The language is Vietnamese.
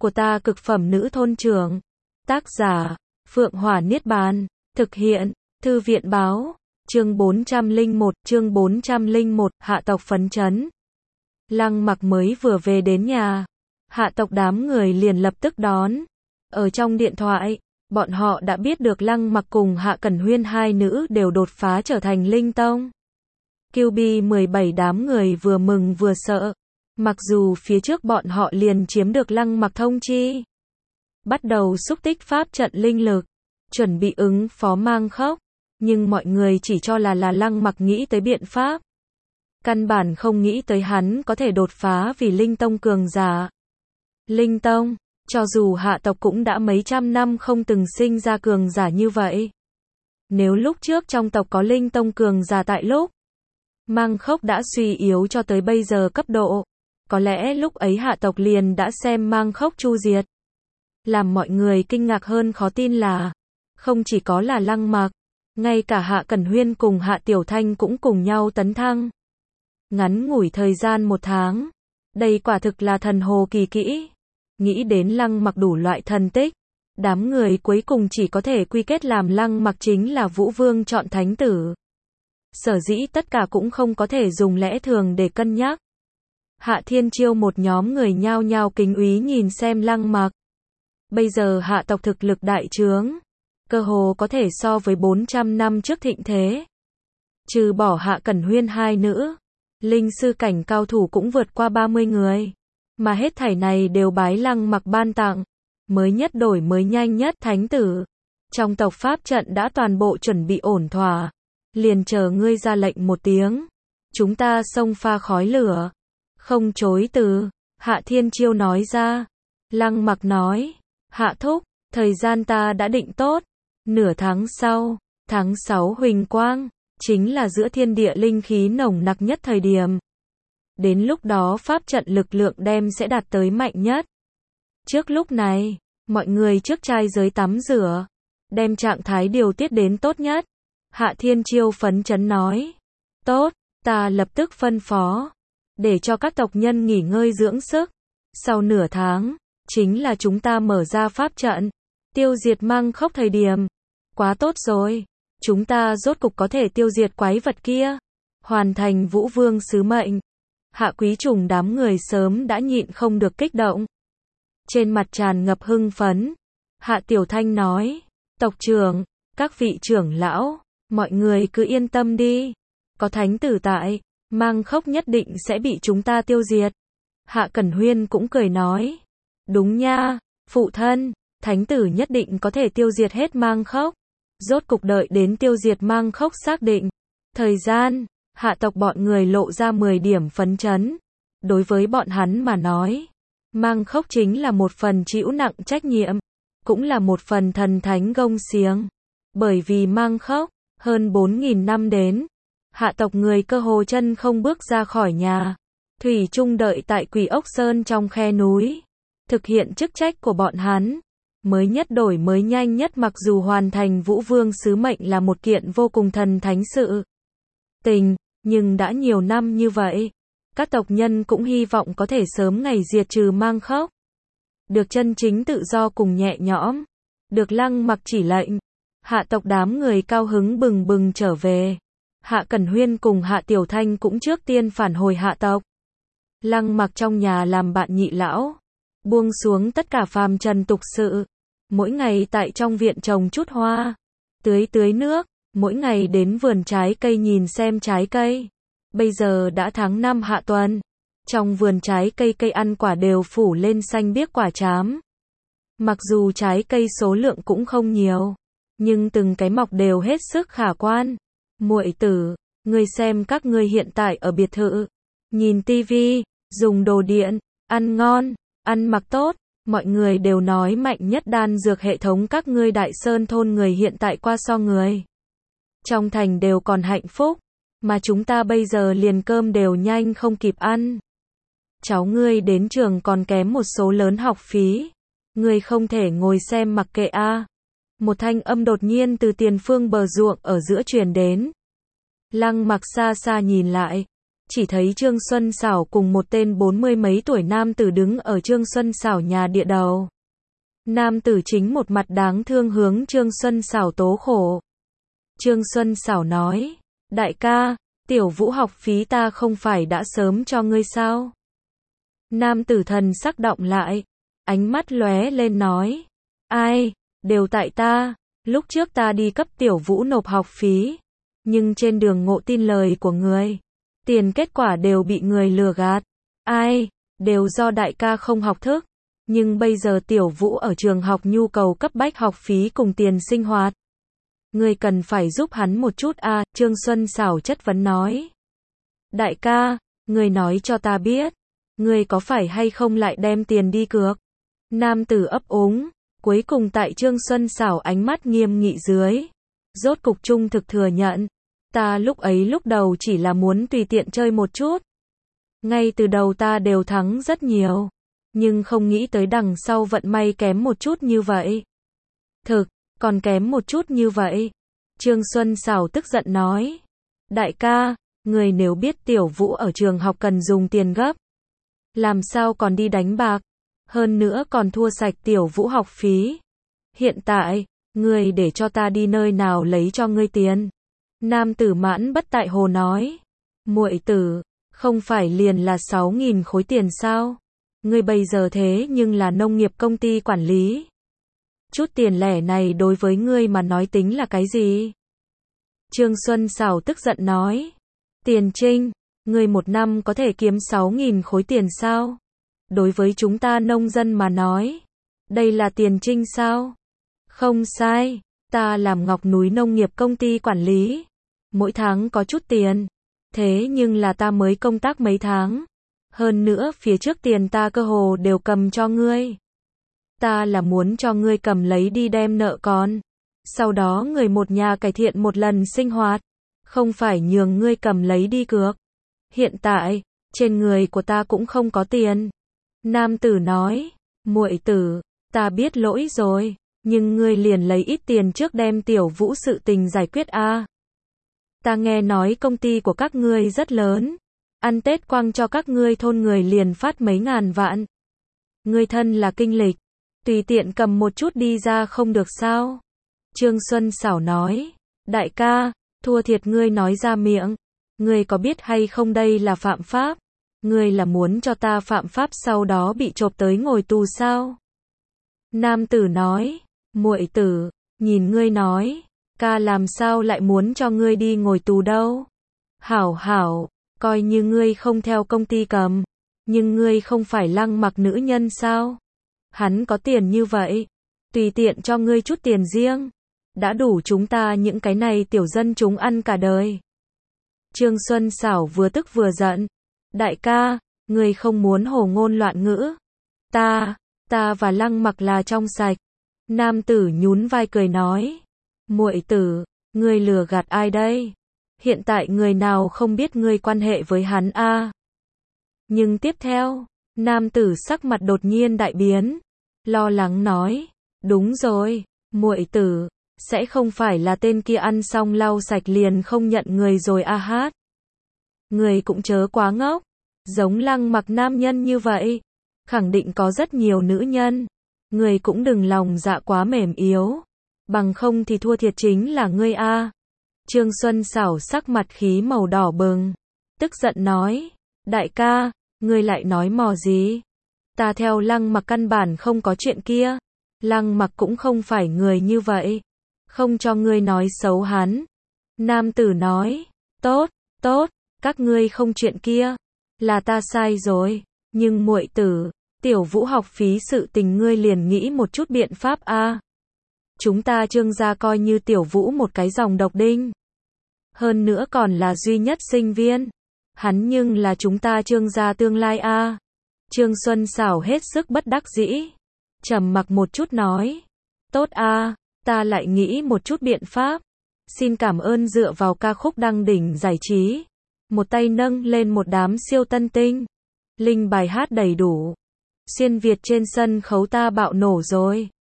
của ta cực phẩm nữ thôn trưởng. Tác giả, Phượng Hỏa Niết Bàn. Thực hiện, Thư viện Báo. Chương 401, hạ tộc phấn chấn. Lăng Mặc mới vừa về đến nhà, hạ tộc đám người liền lập tức đón. Ở trong điện thoại, bọn họ đã biết được Lăng Mặc cùng Hạ Cẩn Huyên hai nữ đều đột phá trở thành linh tông. QB17 đám người vừa mừng vừa sợ. Mặc dù phía trước bọn họ liền chiếm được Lăng Mặc thông chi, bắt đầu xúc tích pháp trận linh lực, chuẩn bị ứng phó mang khốc, nhưng mọi người chỉ cho là Lăng Mặc nghĩ tới biện pháp. Căn bản không nghĩ tới hắn có thể đột phá vì linh tông cường giả. Linh tông, cho dù hạ tộc cũng đã mấy trăm năm không từng sinh ra cường giả như vậy. Nếu lúc trước trong tộc có linh tông cường giả tại lúc mang khốc đã suy yếu cho tới bây giờ cấp độ, có lẽ lúc ấy hạ tộc liền đã xem mang khốc chu diệt. Làm mọi người kinh ngạc hơn khó tin là, không chỉ có là Lăng Mặc, ngay cả Hạ Cẩn Huyên cùng Hạ Tiểu Thanh cũng cùng nhau tấn thăng. Ngắn ngủi thời gian 1 tháng, đây quả thực là thần hồ kỳ kỹ. Nghĩ đến Lăng Mặc đủ loại thần tích, đám người cuối cùng chỉ có thể quy kết làm Lăng Mặc chính là Vũ Vương chọn thánh tử. Sở dĩ tất cả cũng không có thể dùng lẽ thường để cân nhắc. Hạ Thiên Chiêu một nhóm người nhao nhao kính úy nhìn xem Lăng Mặc. Bây giờ hạ tộc thực lực đại trướng, cơ hồ có thể so với 400 năm trước thịnh thế. Trừ bỏ Hạ Cẩn Huyên hai nữ, linh sư cảnh cao thủ cũng vượt qua 30 người. Mà hết thảy này đều bái Lăng Mặc ban tặng, mới nhất đổi mới nhanh nhất thánh tử. Trong tộc pháp trận đã toàn bộ chuẩn bị ổn thỏa, liền chờ ngươi ra lệnh một tiếng, chúng ta xông pha khói lửa, không chối từ. Hạ Thiên Chiêu nói ra. Lăng Mặc nói, Hạ thúc, thời gian ta đã định tốt, nửa tháng sau, tháng 6 huỳnh quang, chính là giữa thiên địa linh khí nồng nặc nhất thời điểm. Đến lúc đó pháp trận lực lượng đem sẽ đạt tới mạnh nhất. Trước lúc này, mọi người trước trai giới tắm rửa, đem trạng thái điều tiết đến tốt nhất. Hạ Thiên Chiêu phấn chấn nói, tốt, ta lập tức phân phó, để cho các tộc nhân nghỉ ngơi dưỡng sức. Sau nửa tháng, chính là chúng ta mở ra pháp trận, tiêu diệt mang khốc thời điểm. Quá tốt rồi, chúng ta rốt cục có thể tiêu diệt quái vật kia, hoàn thành Vũ Vương sứ mệnh. Hạ Quý Trùng đám người sớm đã nhịn không được kích động, trên mặt tràn ngập hưng phấn. Hạ Tiểu Thanh nói, tộc trưởng, các vị trưởng lão, mọi người cứ yên tâm đi, có thánh tử tại, mang khốc nhất định sẽ bị chúng ta tiêu diệt. Hạ Cẩn Huyên cũng cười nói, đúng nha, phụ thân, thánh tử nhất định có thể tiêu diệt hết mang khốc. Rốt cục đợi đến tiêu diệt mang khốc xác định thời gian, hạ tộc bọn người lộ ra 10 điểm phấn chấn. Đối với bọn hắn mà nói, mang khốc chính là một phần chịu nặng trách nhiệm, cũng là một phần thần thánh gông xiềng. Bởi vì mang khốc, hơn 4.000 năm đến, hạ tộc người cơ hồ chân không bước ra khỏi nhà, thủy chung đợi tại Quỷ Ốc Sơn trong khe núi, thực hiện chức trách của bọn hắn. Mới nhất đổi mới nhanh nhất, mặc dù hoàn thành Vũ Vương sứ mệnh là một kiện vô cùng thần thánh sự tình, nhưng đã nhiều năm như vậy, các tộc nhân cũng hy vọng có thể sớm ngày diệt trừ mang khốc, được chân chính tự do cùng nhẹ nhõm. Được Lăng Mặc chỉ lệnh, hạ tộc đám người cao hứng bừng bừng trở về. Hạ Cẩn Huyên cùng Hạ Tiểu Thanh cũng trước tiên phản hồi hạ tộc. Lăng Mặc trong nhà làm bạn nhị lão, buông xuống tất cả phàm trần tục sự, mỗi ngày tại trong viện trồng chút hoa, tưới nước, mỗi ngày đến vườn trái cây nhìn xem trái cây. Bây giờ đã tháng 5 hạ tuần, trong vườn trái cây cây ăn quả đều phủ lên xanh biếc quả trám. Mặc dù trái cây số lượng cũng không nhiều, nhưng từng cái mọc đều hết sức khả quan. Muội tử, ngươi xem các ngươi hiện tại ở biệt thự, nhìn tivi, dùng đồ điện, ăn ngon, ăn mặc tốt, mọi người đều nói mạnh nhất đan dược hệ thống các ngươi Đại Sơn thôn người hiện tại qua so người trong thành đều còn hạnh phúc, mà chúng ta bây giờ liền cơm đều nhanh không kịp ăn. Cháu ngươi đến trường còn kém một số lớn học phí, ngươi không thể ngồi xem mặc kệ a. Một thanh âm đột nhiên từ tiền phương bờ ruộng ở giữa truyền đến. Lăng Mặc xa xa nhìn lại, chỉ thấy Trương Xuân Xảo cùng một tên 40 mấy tuổi nam tử đứng ở Trương Xuân Xảo nhà địa đầu. Nam tử chính một mặt đáng thương hướng Trương Xuân Xảo tố khổ. Trương Xuân Xảo nói, đại ca, tiểu vũ học phí ta không phải đã sớm cho ngươi sao? Nam tử thần sắc động lại, ánh mắt lóe lên nói, ai, đều tại ta, lúc trước ta đi cấp tiểu vũ nộp học phí, nhưng trên đường ngộ tin lời của người, tiền kết quả đều bị người lừa gạt, ai, đều do đại ca không học thức, nhưng bây giờ tiểu vũ ở trường học nhu cầu cấp bách học phí cùng tiền sinh hoạt. Ngươi cần phải giúp hắn một chút a, Trương Xuân Xảo chất vấn nói. Đại ca, ngươi nói cho ta biết, ngươi có phải hay không lại đem tiền đi cược? Nam tử ấp úng, cuối cùng tại Trương Xuân Xảo ánh mắt nghiêm nghị dưới, rốt cục trung thực thừa nhận, ta lúc ấy lúc đầu chỉ là muốn tùy tiện chơi một chút. Ngay từ đầu ta đều thắng rất nhiều, nhưng không nghĩ tới đằng sau vận may kém một chút như vậy. Thực, còn kém một chút như vậy. Trương Xuân Xảo tức giận nói, đại ca, người nếu biết tiểu vũ ở trường học cần dùng tiền gấp, làm sao còn đi đánh bạc, hơn nữa còn thua sạch tiểu vũ học phí. Hiện tại, người để cho ta đi nơi nào lấy cho ngươi tiền? Nam tử mãn bất tại hồ nói, muội tử, không phải liền là 6.000 khối tiền sao? Ngươi bây giờ thế nhưng là nông nghiệp công ty quản lý. Chút tiền lẻ này đối với ngươi mà nói tính là cái gì? Trương Xuân Xảo tức giận nói, tiền trinh, ngươi một năm có thể kiếm 6.000 khối tiền sao? Đối với chúng ta nông dân mà nói, đây là tiền trinh sao? Không sai, ta làm Ngọc Núi Nông nghiệp công ty quản lý, mỗi tháng có chút tiền, thế nhưng là ta mới công tác mấy tháng, hơn nữa phía trước tiền ta cơ hồ đều cầm cho ngươi. Ta là muốn cho ngươi cầm lấy đi đem nợ còn, sau đó người một nhà cải thiện một lần sinh hoạt, không phải nhường ngươi cầm lấy đi cược. Hiện tại, trên người của ta cũng không có tiền. Nam tử nói, muội tử, ta biết lỗi rồi, nhưng ngươi liền lấy ít tiền trước đem tiểu vũ sự tình giải quyết a. Ta nghe nói công ty của các ngươi rất lớn, ăn Tết quăng cho các ngươi thôn người liền phát mấy ngàn vạn. Ngươi thân là kinh lịch, tùy tiện cầm một chút đi ra không được sao? Trương Xuân Xảo nói, đại ca, thua thiệt ngươi nói ra miệng, ngươi có biết hay không đây là phạm pháp? Ngươi là muốn cho ta phạm pháp sau đó bị chộp tới ngồi tù sao? Nam tử nói, muội tử, nhìn ngươi nói, ca làm sao lại muốn cho ngươi đi ngồi tù đâu? Hảo hảo, coi như ngươi không theo công ty cầm, nhưng ngươi không phải Lăng Mặc nữ nhân sao? Hắn có tiền như vậy, tùy tiện cho ngươi chút tiền riêng, đã đủ chúng ta những cái này tiểu dân chúng ăn cả đời. Trương Xuân Xảo vừa tức vừa giận, đại ca, ngươi không muốn hồ ngôn loạn ngữ. Ta và Lăng Mặc là trong sạch. Nam tử nhún vai cười nói, muội tử, ngươi lừa gạt ai đây? Hiện tại người nào không biết ngươi quan hệ với hắn a? Nhưng tiếp theo, nam tử sắc mặt đột nhiên đại biến, lo lắng nói, đúng rồi, muội tử, sẽ không phải là tên kia ăn xong lau sạch liền không nhận người rồi a hát. Người cũng chớ quá ngốc, giống Lăng Mặc nam nhân như vậy, khẳng định có rất nhiều nữ nhân, người cũng đừng lòng dạ quá mềm yếu, bằng không thì thua thiệt chính là ngươi a. Trương Xuân Xảo sắc mặt khí màu đỏ bừng, tức giận nói, đại ca, ngươi lại nói mò gì? Ta theo Lăng Mặc căn bản không có chuyện kia, Lăng Mặc cũng không phải người như vậy, không cho ngươi nói xấu hắn. Nam tử nói, tốt, các ngươi không chuyện kia, là ta sai rồi, nhưng muội tử, tiểu vũ học phí sự tình ngươi liền nghĩ một chút biện pháp a. Chúng ta Trương gia coi như tiểu vũ một cái dòng độc đinh, hơn nữa còn là duy nhất sinh viên, hắn nhưng là chúng ta Trương gia tương lai a. Trương Xuân Xảo hết sức bất đắc dĩ, trầm mặc một chút nói, tốt a, ta lại nghĩ một chút biện pháp. Xin cảm ơn dựa vào ca khúc đăng đỉnh giải trí, một tay nâng lên một đám siêu tân tinh, linh bài hát đầy đủ, xuyên Việt trên sân khấu ta bạo nổ rồi.